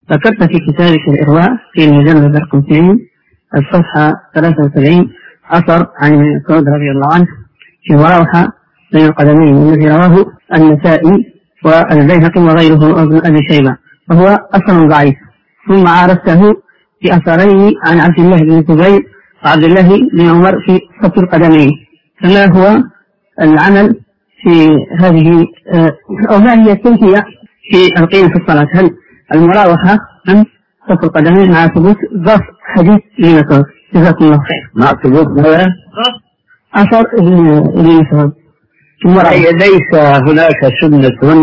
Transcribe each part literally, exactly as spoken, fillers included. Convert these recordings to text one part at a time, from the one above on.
ذكرت في كتابك الإرواء في المجلد رقم اثنين الصفحة ثلاثة وسبعين أثر عن ابن مسعود رضي الله عنه في مراوحة بين القدمين، والذي رواه النسائي والبيهقي وغيره ابن أبي شيبة، وهو أثر ضعيف. ثم عارضته في أثرين عن عبد الله بن زبير وعبد الله بن عمر في صف القدمين. فما هو العمل في هذه أو ما هي التوجيه في القيام في الصلاة؟ هل المراوحة أم صف القدمين مع ثبوت ضعف حديث ابن مسعود؟ جزاكم الله خير. مع ثبوت ماذا؟ أثر ابن مسعود. ليس هناك سنة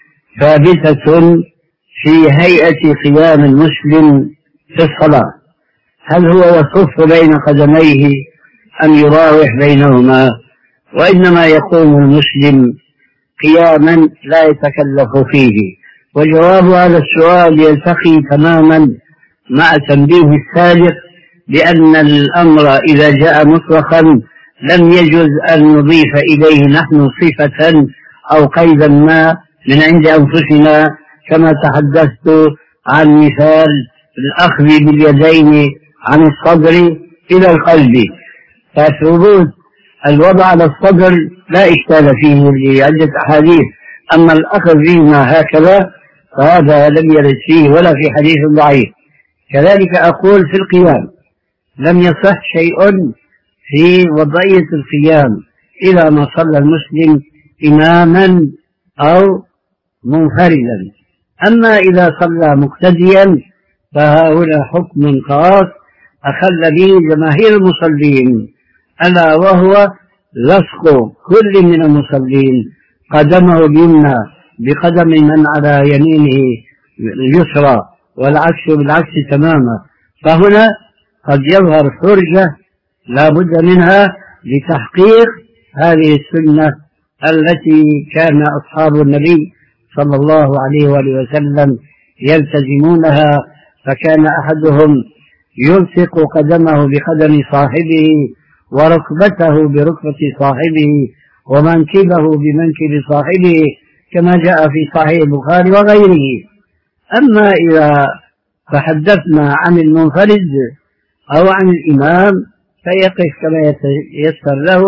ثابتة في هيئة قيام المسلم في الصلاة، هل هو يصف بين قدميه أم يراوح بينهما، وإنما يقوم المسلم قياما لا يتكلف فيه. وجواب هذا السؤال يلتقي تماما مع تنبيه السابق بأن الأمر إذا جاء مطلقا لم يجوز أن نضيف إليه نحن صفة أو قيدا ما من عند أنفسنا، كما تحدثت عن مثال الأخذ باليدين عن الصدر إلى القلب، فثبوت الوضع على الصدر لا إشكال فيه لعدة أحاديث، أما الأخذ بهما هكذا فهذا لم يرد فيه ولا في حديث ضعيف. كذلك أقول في القيام لم يصح شيء في وضعية القيام إذا ما صلى المسلم إماما أو منفردا. أما إذا صلى مقتديا فهنا حكم خاص أخل به جماهير المصلين، ألا وهو لصق كل من المصلين قدمه اليمنى بقدم من على يمينه اليسرى والعكس بالعكس تماما. فهنا قد يظهر حرجة لا بد منها لتحقيق هذه السنة التي كان أصحاب النبي صلى الله عليه وآله وسلم يلتزمونها، فكان أحدهم يلصق قدمه بقدم صاحبه وركبته بركبة صاحبه ومنكبه بمنكب صاحبه كما جاء في صحيح البخاري وغيره. أما إذا تحدثنا عن المنفرد أو عن الإمام فيقف كما يتيسر له،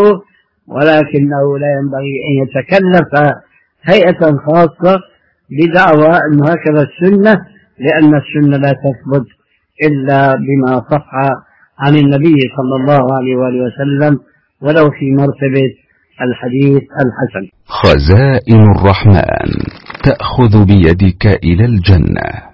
ولكنه لا ينبغي أن يتكلف هيئة خاصة بدعوى أن هكذا السنة، لأن السنة لا تثبت إلا بما صح عن النبي صلى الله عليه وآله وسلم ولو في مرتبة الحديث الحسن. خزائن الرحمن تأخذ بيدك إلى الجنة.